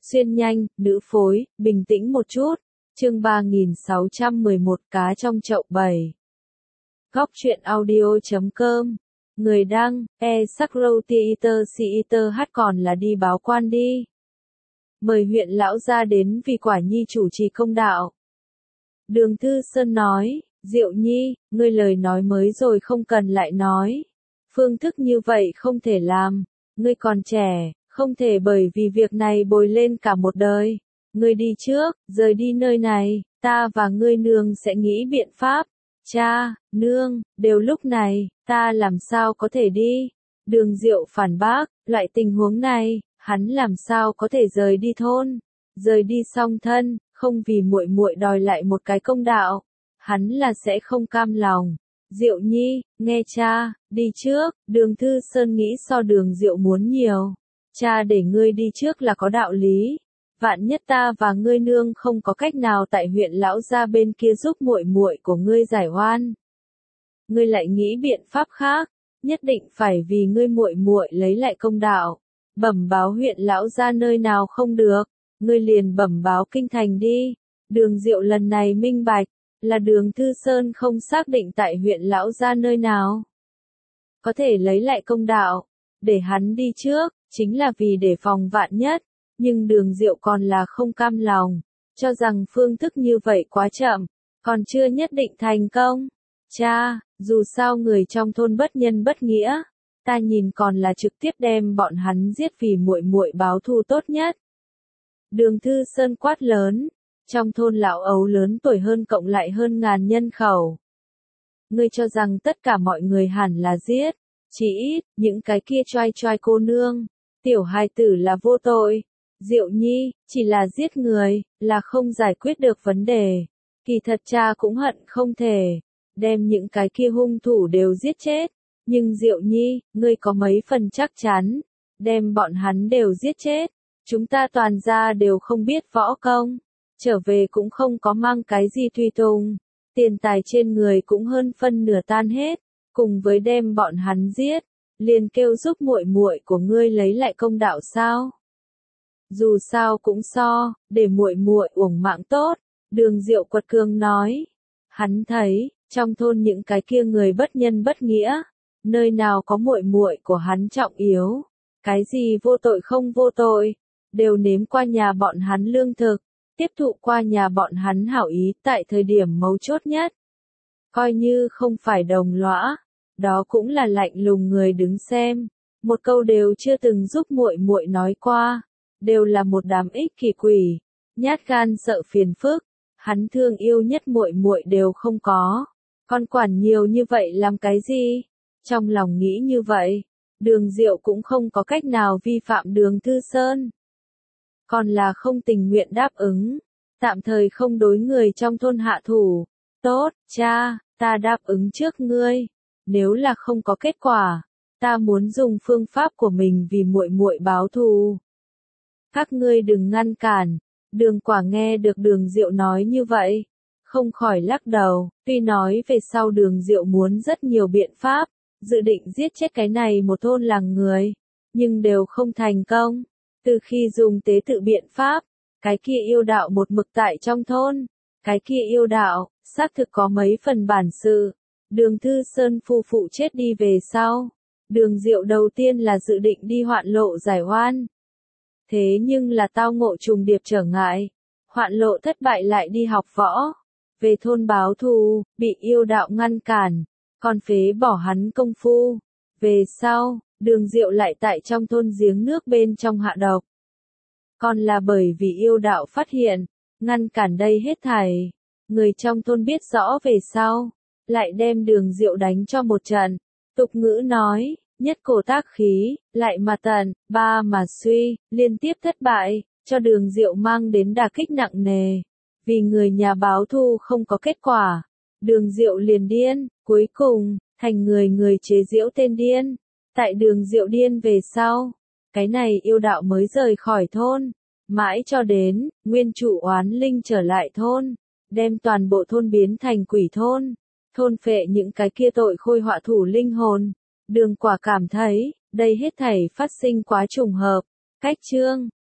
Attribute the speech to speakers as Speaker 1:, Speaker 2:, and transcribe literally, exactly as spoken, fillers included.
Speaker 1: Xuyên nhanh, nữ phối, bình tĩnh một chút. Chương ba nghìn sáu trăm mười một cá trong chậu bảy. Góc truyện audio chấm com. Người đăng, e sắc râu theater theater hát còn là đi báo quan đi. Mời huyện lão gia đến vì quả nhi chủ trì công đạo. Đường Thư Sơn nói, Diệu Nhi, ngươi lời nói mới rồi không cần lại nói. Phương thức như vậy không thể làm, ngươi còn trẻ, không thể bởi vì việc này bồi lên cả một đời. Ngươi đi trước, rời đi nơi này, ta và ngươi nương sẽ nghĩ biện pháp. Cha, nương, đều lúc này, ta làm sao có thể đi? Đường Diệu phản bác, loại tình huống này, hắn làm sao có thể rời đi thôn, rời đi song thân, không vì muội muội đòi lại một cái công đạo, hắn là sẽ không cam lòng. Diệu Nhi, nghe cha, đi trước. Đường Thư Sơn nghĩ so Đường Diệu muốn nhiều. Cha để ngươi đi trước là có đạo lý. Vạn nhất ta và ngươi nương không có cách nào tại huyện lão gia bên kia giúp muội muội của ngươi giải oan, ngươi lại nghĩ biện pháp khác, nhất định phải vì ngươi muội muội lấy lại công đạo. Bẩm báo huyện lão gia nơi nào không được, ngươi liền bẩm báo kinh thành đi. Đường Diệu lần này minh bạch, là Đường Thư Sơn không xác định tại huyện lão gia nơi nào có thể lấy lại công đạo, để hắn đi trước, chính là vì để phòng vạn nhất. Nhưng Đường Diệu còn là không cam lòng, cho rằng phương thức như vậy quá chậm, còn chưa nhất định thành công. Cha, dù sao người trong thôn bất nhân bất nghĩa, ta nhìn còn là trực tiếp đem bọn hắn giết vì muội muội báo thù tốt nhất. Đường Thư Sơn quát lớn, trong thôn lão ấu lớn tuổi hơn cộng lại hơn ngàn nhân khẩu. Ngươi cho rằng tất cả mọi người hẳn là giết, chỉ ít, những cái kia choai choai cô nương, tiểu hài tử là vô tội. Diệu Nhi, chỉ là giết người, là không giải quyết được vấn đề. Kỳ thật cha cũng hận không thể đem những cái kia hung thủ đều giết chết. Nhưng Diệu Nhi, ngươi có mấy phần chắc chắn đem bọn hắn đều giết chết? Chúng ta toàn gia đều không biết võ công, trở về cũng không có mang cái gì tùy tùng, tiền tài trên người cũng hơn phân nửa tan hết, cùng với đem bọn hắn giết, liền kêu giúp muội muội của ngươi lấy lại công đạo sao? Dù sao cũng so, để muội muội uổng mạng tốt. Đường Diệu quật cường nói. Hắn thấy, trong thôn những cái kia người bất nhân bất nghĩa, nơi nào có muội muội của hắn trọng yếu, cái gì vô tội không vô tội, đều nếm qua nhà bọn hắn lương thực, tiếp thụ qua nhà bọn hắn hảo ý tại thời điểm mấu chốt nhất. Coi như không phải đồng lõa, đó cũng là lạnh lùng người đứng xem, một câu đều chưa từng giúp muội muội nói qua. Đều là một đám ích kỷ quỷ, nhát gan sợ phiền phức, hắn thương yêu nhất muội muội đều không có, con quản nhiều như vậy làm cái gì? Trong lòng nghĩ như vậy, Đường Diệu cũng không có cách nào vi phạm Đường Thư Sơn, còn là không tình nguyện đáp ứng, tạm thời không đối người trong thôn hạ thủ. Tốt, cha, ta đáp ứng trước ngươi, nếu là không có kết quả, ta muốn dùng phương pháp của mình vì muội muội báo thù. Các ngươi đừng ngăn cản. Đường Quả nghe được Đường Diệu nói như vậy, không khỏi lắc đầu. Tuy nói về sau Đường Diệu muốn rất nhiều biện pháp, dự định giết chết cái này một thôn làng người, nhưng đều không thành công. Từ khi dùng tế tự biện pháp, cái kia yêu đạo một mực tại trong thôn, cái kia yêu đạo, xác thực có mấy phần bản sự. Đường Thư Sơn phu phụ chết đi về sau, Đường Diệu đầu tiên là dự định đi hoạn lộ giải oan. Thế nhưng là tao ngộ trùng điệp trở ngại, hoạn lộ thất bại lại đi học võ, về thôn báo thù, bị yêu đạo ngăn cản, còn phế bỏ hắn công phu. Về sau, Đường Diệu lại tại trong thôn giếng nước bên trong hạ độc. Còn là bởi vì yêu đạo phát hiện, ngăn cản đây hết thảy, người trong thôn biết rõ về sau, lại đem Đường Diệu đánh cho một trận. Tục ngữ nói, nhất cổ tác khí, lại mà tận, ba mà suy, liên tiếp thất bại, cho Đường Diệu mang đến đả kích nặng nề. Vì người nhà báo thù không có kết quả, Đường Diệu liền điên, cuối cùng, thành người người chế giễu tên điên. Tại Đường Diệu điên về sau, cái này yêu đạo mới rời khỏi thôn, mãi cho đến, nguyên chủ oán linh trở lại thôn, đem toàn bộ thôn biến thành quỷ thôn, thôn phệ những cái kia tội khôi họa thủ linh hồn. Đường Quả cảm thấy, đây hết thảy phát sinh quá trùng hợp. Cách chương